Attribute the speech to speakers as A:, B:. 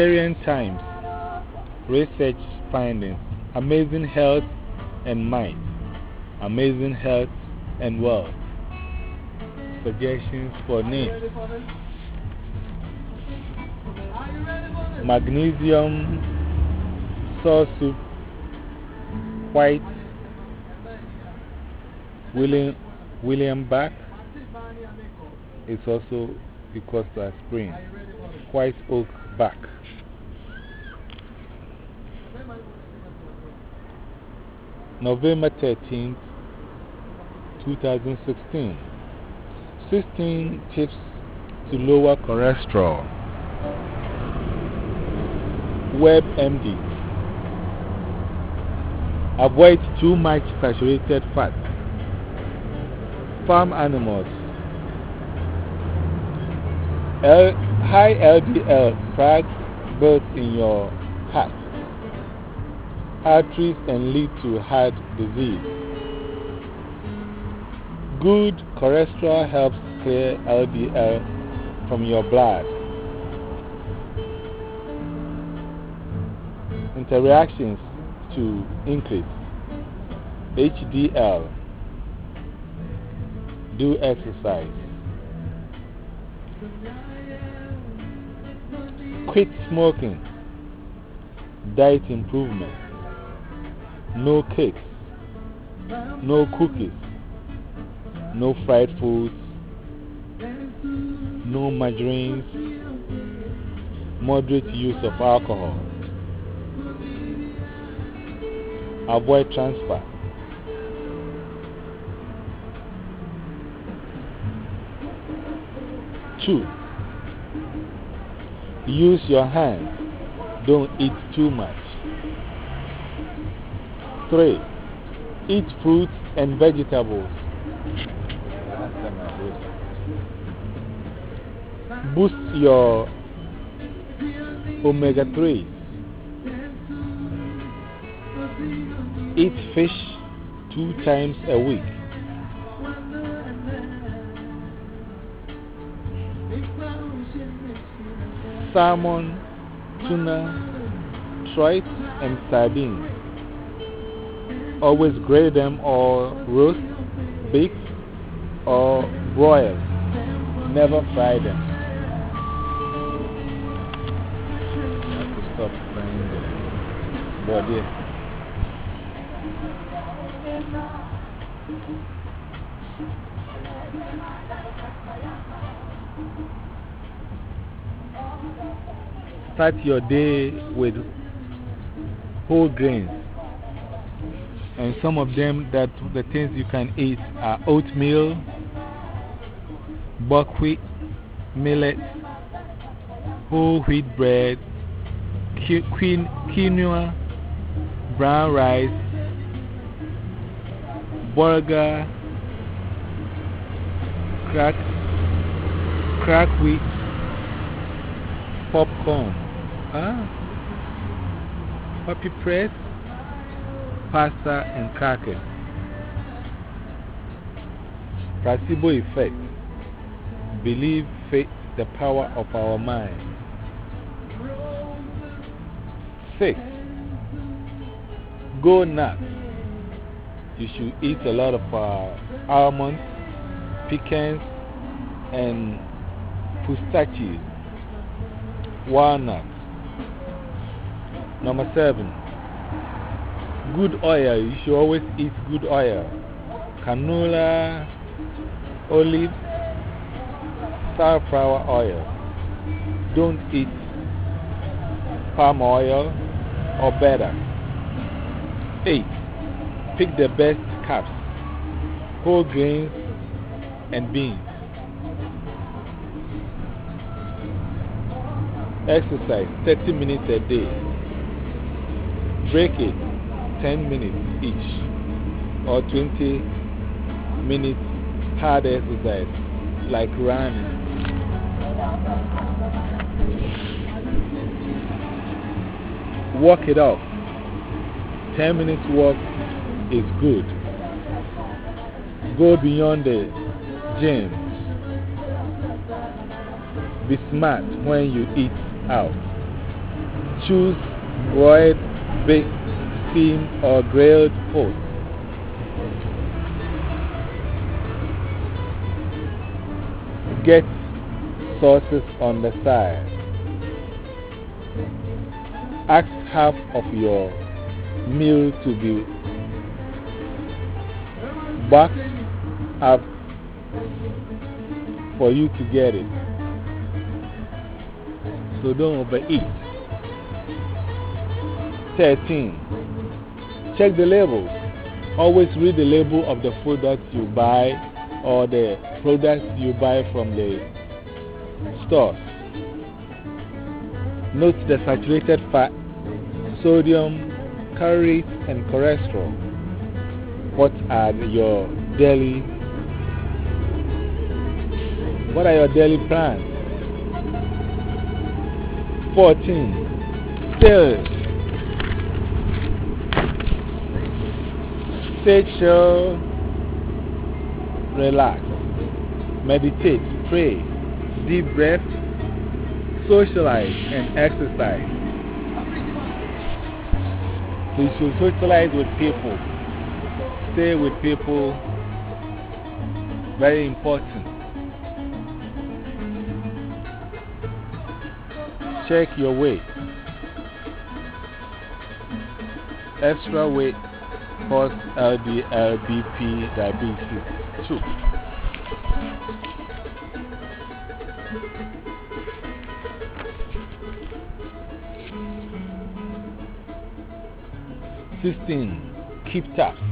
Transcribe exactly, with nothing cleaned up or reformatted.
A: Nigerian Times research findings. Amazing health and might. Amazing health and wealth. Suggestions for needs. Magnesium, saw soup, white, William, William Bach is also equals to aspirin. White oak bark. November thirteenth, two thousand sixteen. sixteen tips to lower cholesterol. WebMD. Avoid too much saturated fat. Farm animals. L high L D L plaques built in your heart, arteries, and lead to heart disease. Good cholesterol helps clear L D L from your blood. Interactions to increase H D L. Do exercise. Quit smoking. Diet improvement. No cakes. No cookies. No fried foods. No margarines. Moderate use of alcohol. Avoid trans fat. Two. Use your hands. Don't eat too much. Three. Eat fruits and vegetables. Boost your omega threes. Eat fish two times a week. Salmon, tuna, trout, and sardines. Always grill them or roast, bake, or broil. Never fry them. I have to stop frying the body. Start your day with whole grains, and some of them, that the things you can eat are oatmeal, buckwheat, millet, whole wheat bread, quinoa, brown rice, burger, crack, crack wheat, popcorn, ah, puppy press, pasta, and crackers. Placebo effect. Believe faith, the power of our mind. Six. Go nuts. You should eat a lot of uh, almonds, pecans, and pistachios, walnuts. Number seven. Good oil. You should always eat good oil. Canola, olive, sunflower oil. Don't eat palm oil or butter. Eight. Pick the best carbs, whole grains, and beans. Exercise thirty minutes a day. Break it ten minutes each, or twenty minutes hard exercise like running. Walk it off. ten minutes walk is good. Go beyond the gym. Be smart when you eat out. Choose broiled, baked, steamed, or grilled foods. Get sauces on the side. Ask half of your meal to be boxed up for you to get it. So don't overeat. thirteen. Check the labels. Always read the label of the food that you buy or the products you buy from the store. Note the saturated fat, sodium, calories, and cholesterol. What are your daily What are your daily plans? fourteen. Still. Stay chill, relax, meditate, pray, deep breath, socialize, and exercise. So you should socialize with people, stay with people, very important. Check your weight. Extra weight cause L D L, B P, diabetes too. sixteen. Keep tabs.